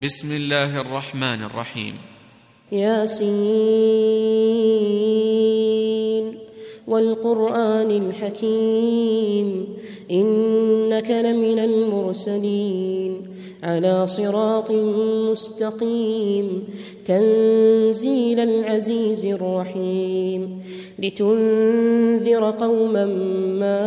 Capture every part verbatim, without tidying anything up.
بسم الله الرحمن الرحيم. ياسين والقرآن الحكيم إنك لمن المرسلين على صراط مستقيم تنزيل العزيز الرحيم لتنذر قوما ما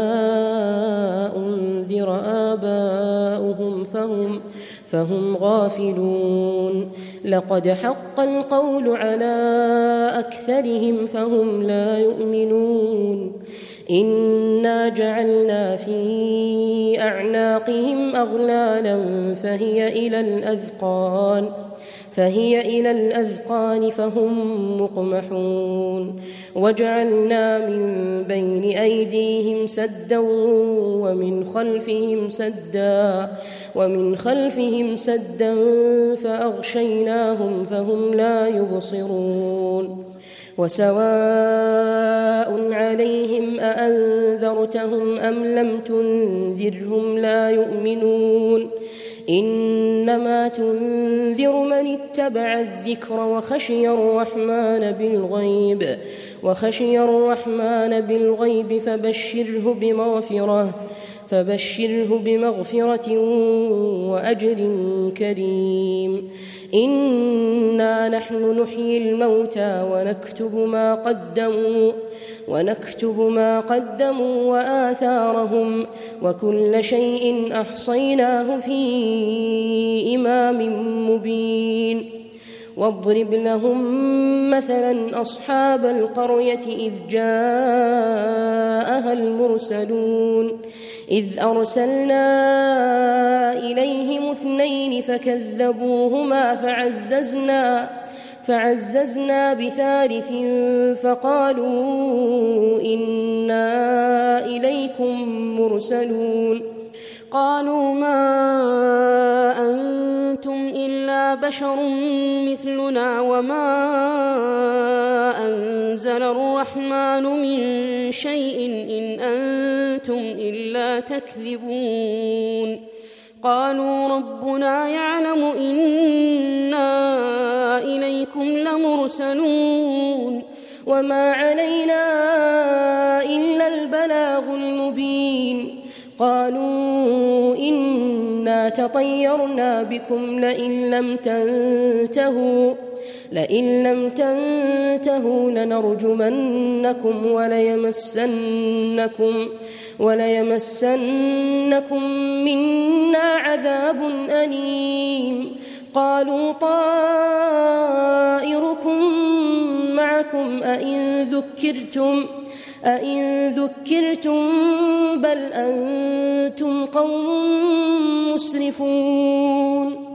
أنذر آباؤهم فهم فهم غافلون لقد حق القول على أكثرهم فهم لا يؤمنون إنا جعلنا في أعناقهم أغلالا فهي إلى الأذقان فهي إلى الأذقان فهم مقمحون وجعلنا من بين أيديهم سدا ومن خلفهم سدا ومن خلفهم سدا فأغشيناهم فهم لا يبصرون وسواء عليهم أأنذرتهم أم لم تنذرهم لا يؤمنون إنما تنذر من اتبع الذكر وخشي الرحمن بالغيب وخشي الرحمن بالغيب فبشره بمغفرة فبشره بمغفرة وأجر كريم إنا نحن نحيي الموتى ونكتب ما قدموا ونكتب ما قدموا وآثارهم وكل شيء أحصيناه في إمام مبين واضرب لهم مثلا أصحاب القرية إذ جاءها المرسلون إذ أرسلنا إليهم اثنين فكذبوهما فعززنا فعززنا بثالث فقالوا إنا إليكم مرسلون قالوا ما أنتم إلا بشر مثلنا وما أنزل الرحمن من شيء إن أنتم إلا تكذبون قالوا ربنا يعلم إنا إليكم لمرسلون وما علينا إلا البلاغ المبين قالوا إنا تطيرنا بكم لئن لم تنتهوا لئن لم تنتهوا لنرجمنكم وليمسنكم وليمسنكم منا عذاب أليم قالوا طائركم معكم أئن ذكرتم أئن ذكرتم بل أنتم قوم مسرفون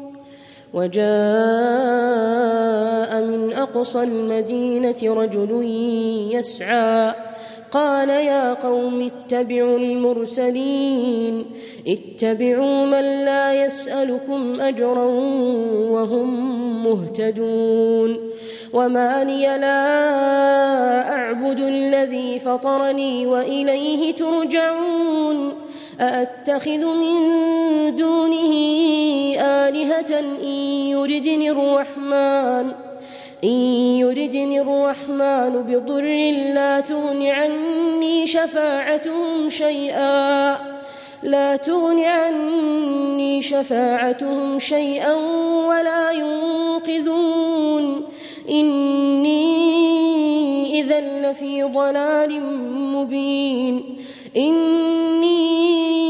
وجاء من أقصى المدينة رجل يسعى قال يا قوم اتبعوا المرسلين اتبعوا من لا يسألكم أجرا وهم مهتدون وما لي لا أعبد الذي فطرني وإليه ترجعون أأتخذ من دونه آلهة إن يردني الرحمن إن يردني الرحمن بضر لا تغن عني شفاعتهم شيئا لا تغن عني شفاعتهم شيئا ولا ينقذون إني إذا لفي ضلال مبين إني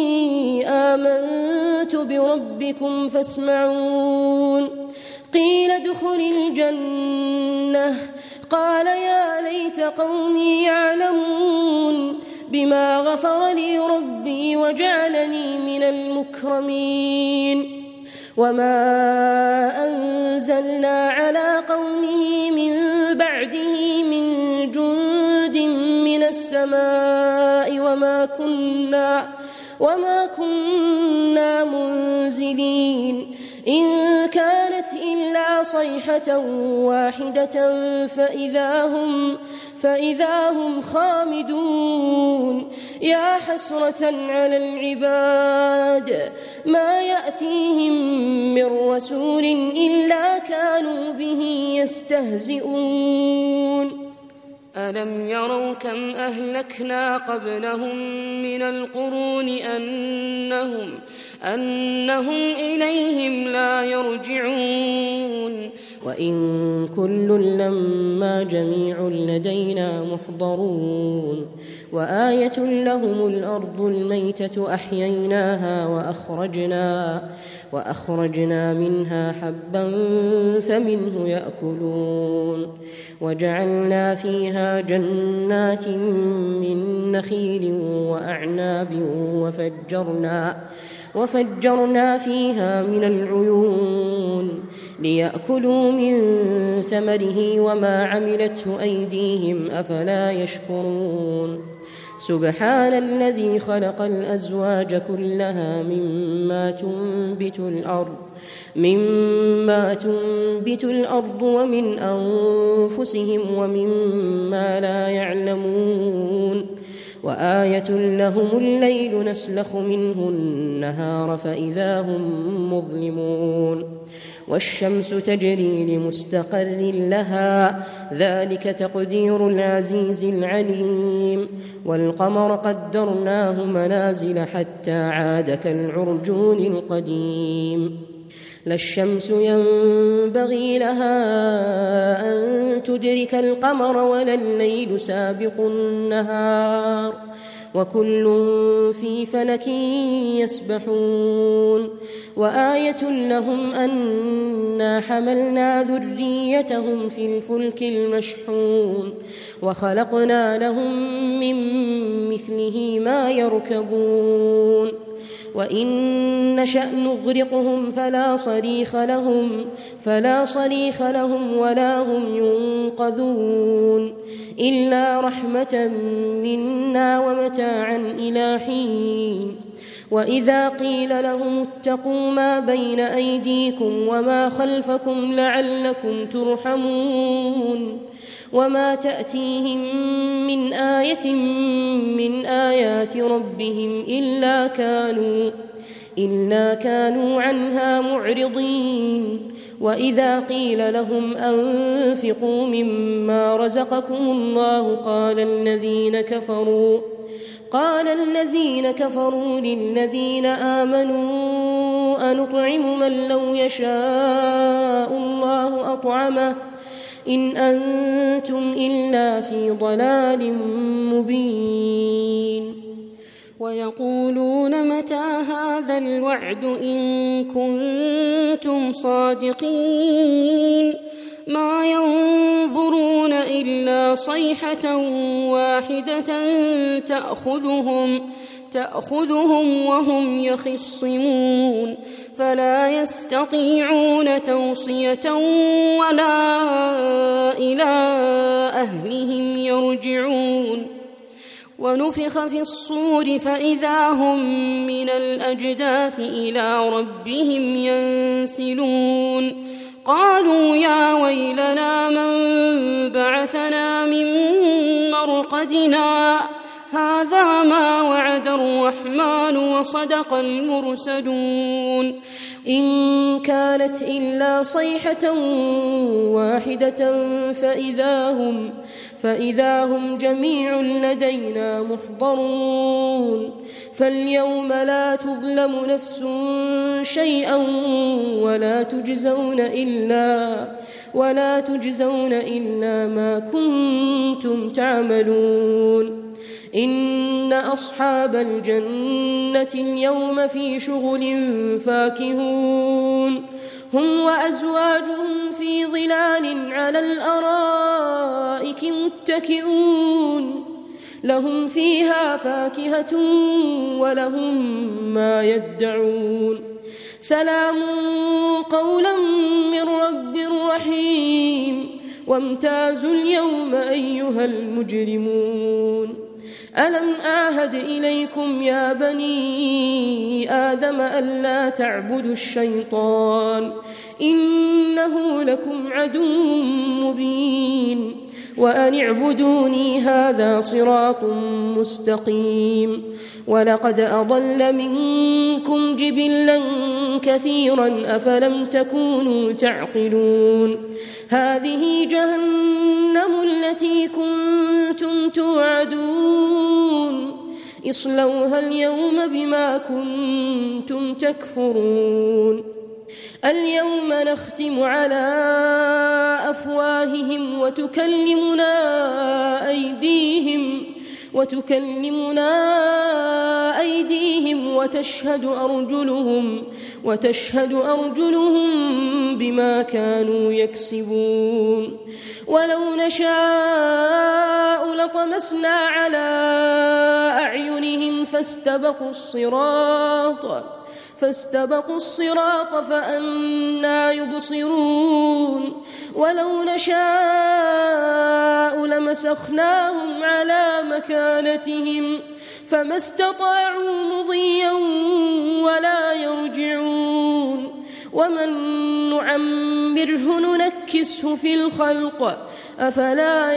آمنت بربكم فاسمعون قيل ادخل الجنة قال يا ليت قومي يعلمون بما غفر لي ربي وجعلني من المكرمين وما أنزلنا على قومه من بعده من جند من السماء وما كنا وما كنا منزلين إن كان كانت إلا صيحة واحدة فإذا هم, فإذا هم خامدون يا حسرة على العباد ما يأتيهم من رسول إلا كانوا به يستهزئون ألم يروا كم أهلكنا قبلهم من القرون أنهم, أنهم إليهم لا يرجعون وإن كل لما جميع لدينا محضرون وآية لهم الأرض الميتة أحييناها وأخرجنا, وأخرجنا منها حبا فمنه يأكلون وجعلنا فيها جنات من نخيل وأعناب وفجرنا, وفجرنا فيها من العيون ليأكلوا من ثمره وما عملته أيديهم أفلا يشكرون سبحان الذي خلق الأزواج كلها مما تنبت الأرض مما تنبت الأرض ومن أنفسهم ومما لا يعلمون وآية لهم الليل نسلخ منه النهار فإذا هم مظلمون والشمس تجري لمستقر لها ذلك تقدير العزيز العليم والقمر قدرناه منازل حتى عاد كالعرجون القديم لا الشمس ينبغي لها أن تدرك القمر ولا الليل سابق النهار وكل في فلك يسبحون وآية لهم أنا حملنا ذريتهم في الفلك المشحون وخلقنا لهم من مثله ما يركبون وإن نشأ نغرقهم فلا صريخ لهم فلا صريخ لهم ولا هم ينقذون إلا رحمة منا ومتاعا إلى حين وإذا قيل لهم اتقوا ما بين أيديكم وما خلفكم لعلكم ترحمون وما تأتيهم من آية من آيات ربهم إلا كانوا إلا كانوا عنها معرضين وإذا قيل لهم أنفقوا مما رزقكم الله قال الذين كفروا قال الذين كفروا للذين آمنوا أنطعم من لو يشاء الله أطعمه إن أنتم إلا في ضلال مبين ويقولون متى هذا الوعد إن كنتم صادقين ما ينظرون إلا صيحة واحدة تأخذهم تأخذهم وهم يخصمون فلا يستطيعون توصية ولا إلى أهلهم يرجعون ونفخ في الصور فإذا هم من الأجداث إلى ربهم ينسلون قالوا يا ويلنا من بعثنا من مرقدنا هذا ما وعد الرحمن وصدق المرسلون إن كانت إلا صيحة واحدة فإذا هم, فإذا هم جميع لدينا محضرون فاليوم لا تظلم نفس شيئا ولا تجزون إلا, ولا تجزون إلا ما كنتم تعملون إن أصحاب الجنة اليوم في شغل فاكهون هم وأزواجهم في ظلال على الأرائك متكئون لهم فيها فاكهة ولهم ما يدعون سلام قولا من رب رحيم وامتازوا اليوم أيها المجرمون ألم أعهد إليكم يا بني آدم ألا تعبدوا الشيطان إن إنه لكم عدو مبين وأن اعبدوني هذا صراط مستقيم ولقد أضل منكم جبلا كثيرا أفلم تكونوا تعقلون هذه جهنم التي كنتم توعدون اصلوها اليوم بما كنتم تكفرون اليوم نختم على أفواههم وتكلمنا أيديهم وتكلمنا أيديهم وتشهد أرجلهم وتشهد أرجلهم بما كانوا يكسبون ولو نشاء لطمسنا على أعينهم فاستبقوا الصراط فاستبقوا الصراط فأنى يبصرون ولو نشاء لمسخناهم على مكانتهم فما استطاعوا مضيا ولا يرجعون ومن نعمره ننكسه في الخلق أفلا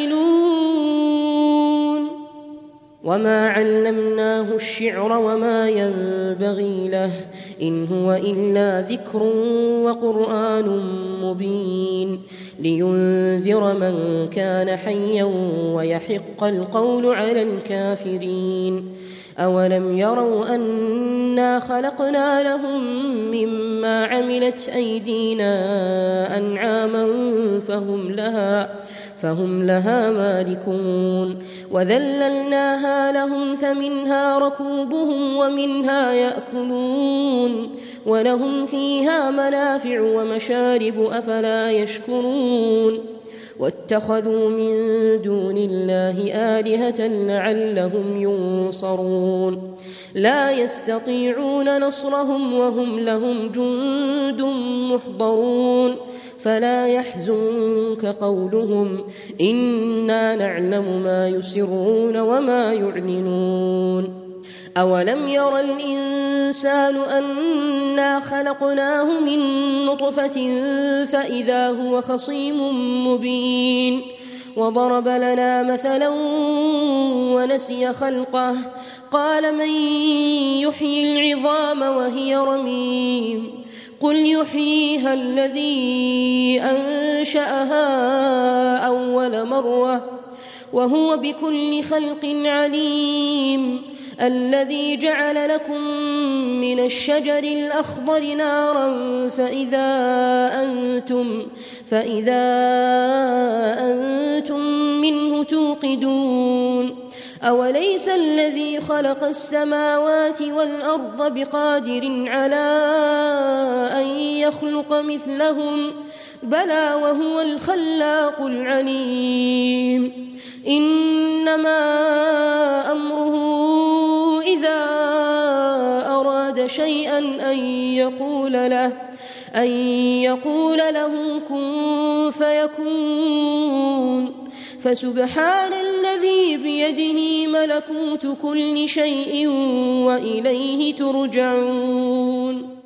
يعقلون وما علمناه الشعر وما ينبغي له إن هو إلا ذكر وقرآن مبين لينذر من كان حيا ويحق القول على الكافرين أولم يروا أنا خلقنا لهم مما عملت أيدينا أنعاما فهم لها فهم لها مالكون وذللناها لهم فمنها ركوبهم ومنها يأكلون ولهم فيها منافع ومشارب أفلا يشكرون واتخذوا من دون الله آلهة لعلهم ينصرون لا يستطيعون نصرهم وهم لهم جند محضرون فلا يحزنك قولهم إنا نعلم ما يسرون وما يعلنون أولم ير الإنسان أنا خلقناه من نطفة فإذا هو خصيم مبين وضرب لنا مثلا ونسي خلقه قال من يحيي العظام وهي رميم قل يحييها الذي أنشأها أول مرة وهو بكل خلق عليم الذي جعل لكم من الشجر الأخضر نارا فإذا أنتم, فإذا أنتم منه توقدون أوليس الذي خلق السماوات والأرض بقادر على أن يخلق مثلهم بلى وهو الخلاق العليم إنما أمره إذا أراد شيئا أن يقول له أن يقول له كن فيكون فسبحان الذي بيده ملكوت كل شيء وإليه ترجعون